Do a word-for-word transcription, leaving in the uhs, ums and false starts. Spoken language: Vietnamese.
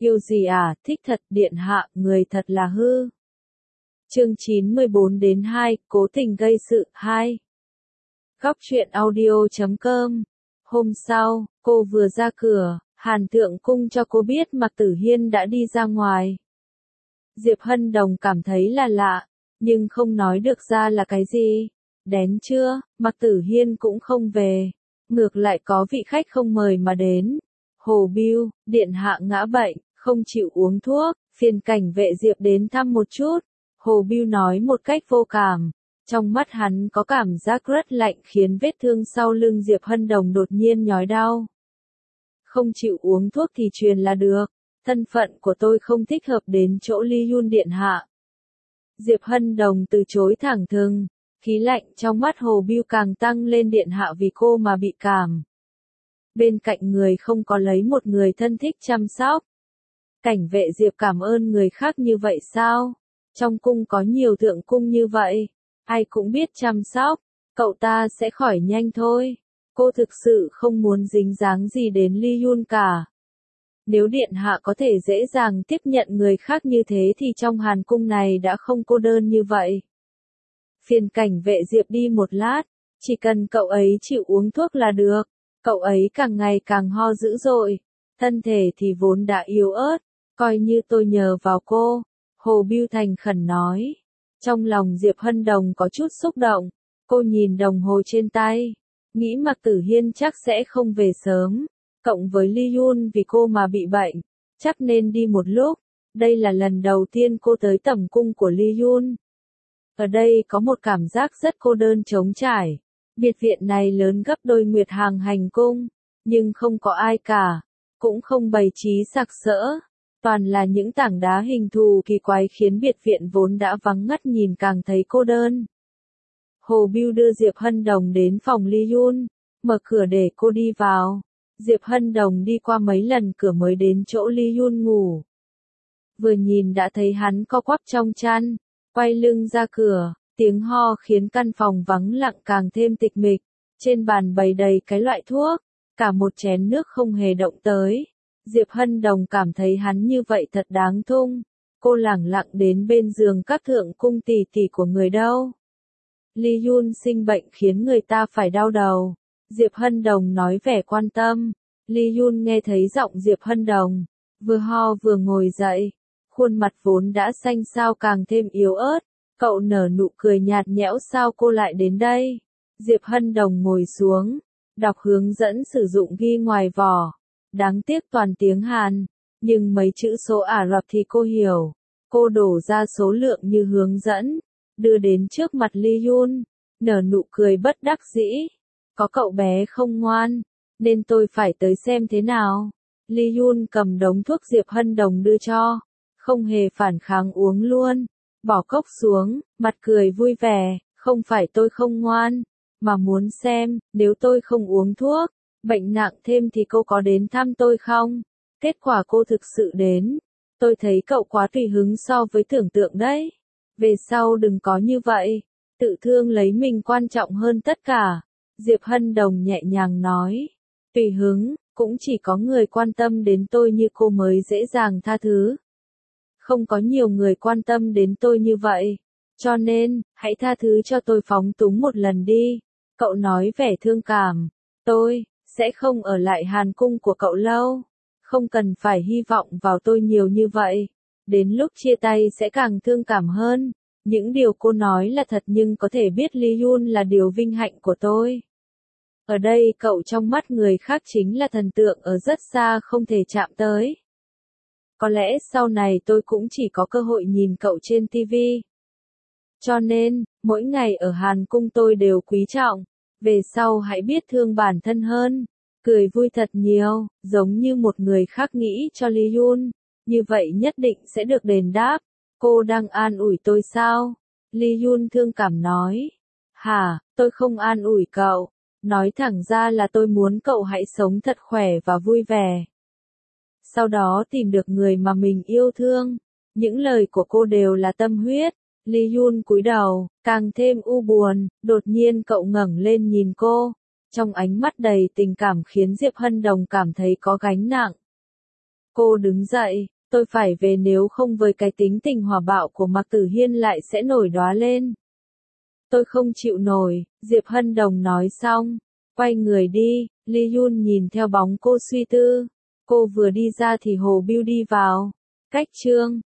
Yêu gì à, thích thật, điện hạ, người thật là hư. Chương chín mươi bốn đến hai, cố tình gây sự, hai. Góc truyện audio chấm com. Hôm sau, cô vừa ra cửa, Hàn Thượng Cung cho cô biết Mạc Tử Hiên đã đi ra ngoài. Diệp Hân Đồng cảm thấy là lạ, nhưng không nói được ra là cái gì. Đến trưa, Mạc Tử Hiên cũng không về, ngược lại có vị khách không mời mà đến. Hồ Bưu, điện hạ ngã bệnh, không chịu uống thuốc, phiền cảnh vệ Diệp đến thăm một chút. Hồ Bưu nói một cách vô cảm, trong mắt hắn có cảm giác rất lạnh khiến vết thương sau lưng Diệp Hân Đồng đột nhiên nhói đau. Không chịu uống thuốc thì truyền là được, thân phận của tôi không thích hợp đến chỗ Ly Yun điện hạ. Diệp Hân Đồng từ chối thẳng thừng, khí lạnh trong mắt Hồ Bưu càng tăng lên, điện hạ vì cô mà bị cảm. Bên cạnh người không có lấy một người thân thích chăm sóc. Cảnh vệ Diệp cảm ơn người khác như vậy sao? Trong cung có nhiều thượng cung như vậy, ai cũng biết chăm sóc, cậu ta sẽ khỏi nhanh thôi. Cô thực sự không muốn dính dáng gì đến Ly Yun cả. Nếu điện hạ có thể dễ dàng tiếp nhận người khác như thế thì trong Hàn cung này đã không cô đơn như vậy. Phiền cảnh vệ Diệp đi một lát, chỉ cần cậu ấy chịu uống thuốc là được. Cậu ấy càng ngày càng ho dữ dội, thân thể thì vốn đã yếu ớt, coi như tôi nhờ vào cô. Hồ Bưu thành khẩn nói. Trong lòng Diệp Hân Đồng có chút xúc động, cô nhìn đồng hồ trên tay, nghĩ Mạc Tử Hiên chắc sẽ không về sớm, cộng với Ly Yun vì cô mà bị bệnh, chắc nên đi một lúc. Đây là lần đầu tiên cô tới tẩm cung của Ly Yun. Ở đây có một cảm giác rất cô đơn trống trải. Biệt viện này lớn gấp đôi Nguyệt Hàng hành cung, nhưng không có ai cả, cũng không bày trí sặc sỡ, toàn là những tảng đá hình thù kỳ quái khiến biệt viện vốn đã vắng ngắt nhìn càng thấy cô đơn. Hồ Bưu đưa Diệp Hân Đồng đến phòng Ly Yun, mở cửa để cô đi vào. Diệp Hân Đồng đi qua mấy lần cửa mới đến chỗ Ly Yun ngủ. Vừa nhìn đã thấy hắn co quắp trong chăn, quay lưng ra cửa. Tiếng ho khiến căn phòng vắng lặng càng thêm tịch mịch, trên bàn bày đầy cái loại thuốc, cả một chén nước không hề động tới. Diệp Hân Đồng cảm thấy hắn như vậy thật đáng thung, cô lẳng lặng đến bên giường các thượng cung tỷ tỷ của người đâu. Ly Yun sinh bệnh khiến người ta phải đau đầu, Diệp Hân Đồng nói vẻ quan tâm. Ly Yun nghe thấy giọng Diệp Hân Đồng, vừa ho vừa ngồi dậy, khuôn mặt vốn đã xanh xao càng thêm yếu ớt. Cậu nở nụ cười nhạt nhẽo, sao cô lại đến đây? Diệp Hân Đồng ngồi xuống, đọc hướng dẫn sử dụng ghi ngoài vỏ. Đáng tiếc toàn tiếng Hàn, nhưng mấy chữ số Ả Rập thì cô hiểu. Cô đổ ra số lượng như hướng dẫn, đưa đến trước mặt Ly Yun, nở nụ cười bất đắc dĩ. Có cậu bé không ngoan, nên tôi phải tới xem thế nào. Ly Yun cầm đống thuốc Diệp Hân Đồng đưa cho, không hề phản kháng uống luôn. Bỏ cốc xuống, mặt cười vui vẻ, không phải tôi không ngoan, mà muốn xem, nếu tôi không uống thuốc, bệnh nặng thêm thì cô có đến thăm tôi không? Kết quả cô thực sự đến. Tôi thấy cậu quá tùy hứng so với tưởng tượng đấy. Về sau đừng có như vậy, tự thương lấy mình quan trọng hơn tất cả. Diệp Hân Đồng nhẹ nhàng nói, tùy hứng, cũng chỉ có người quan tâm đến tôi như cô mới dễ dàng tha thứ. Không có nhiều người quan tâm đến tôi như vậy, cho nên, hãy tha thứ cho tôi phóng túng một lần đi. Cậu nói vẻ thương cảm, tôi sẽ không ở lại Hàn cung của cậu lâu, không cần phải hy vọng vào tôi nhiều như vậy, đến lúc chia tay sẽ càng thương cảm hơn. Những điều cô nói là thật, nhưng có thể biết Ly Yun là điều vinh hạnh của tôi. Ở đây cậu trong mắt người khác chính là thần tượng ở rất xa không thể chạm tới. Có lẽ sau này tôi cũng chỉ có cơ hội nhìn cậu trên ti vi. Cho nên, mỗi ngày ở Hàn cung tôi đều quý trọng. Về sau hãy biết thương bản thân hơn. Cười vui thật nhiều, giống như một người khác nghĩ cho Ly Yun. Như vậy nhất định sẽ được đền đáp. Cô đang an ủi tôi sao? Ly Yun thương cảm nói. Hả, tôi không an ủi cậu. Nói thẳng ra là tôi muốn cậu hãy sống thật khỏe và vui vẻ. Sau đó tìm được người mà mình yêu thương. Những lời của cô đều là tâm huyết. Ly Yun cúi đầu, càng thêm u buồn, đột nhiên cậu ngẩng lên nhìn cô. Trong ánh mắt đầy tình cảm khiến Diệp Hân Đồng cảm thấy có gánh nặng. Cô đứng dậy, tôi phải về nếu không với cái tính tình hỏa bạo của Mạc Tử Hiên lại sẽ nổi đóa lên. Tôi không chịu nổi, Diệp Hân Đồng nói xong, quay người đi, Lee Yun nhìn theo bóng cô suy tư. Cô vừa đi ra thì Hồ Bưu đi vào. Cách chương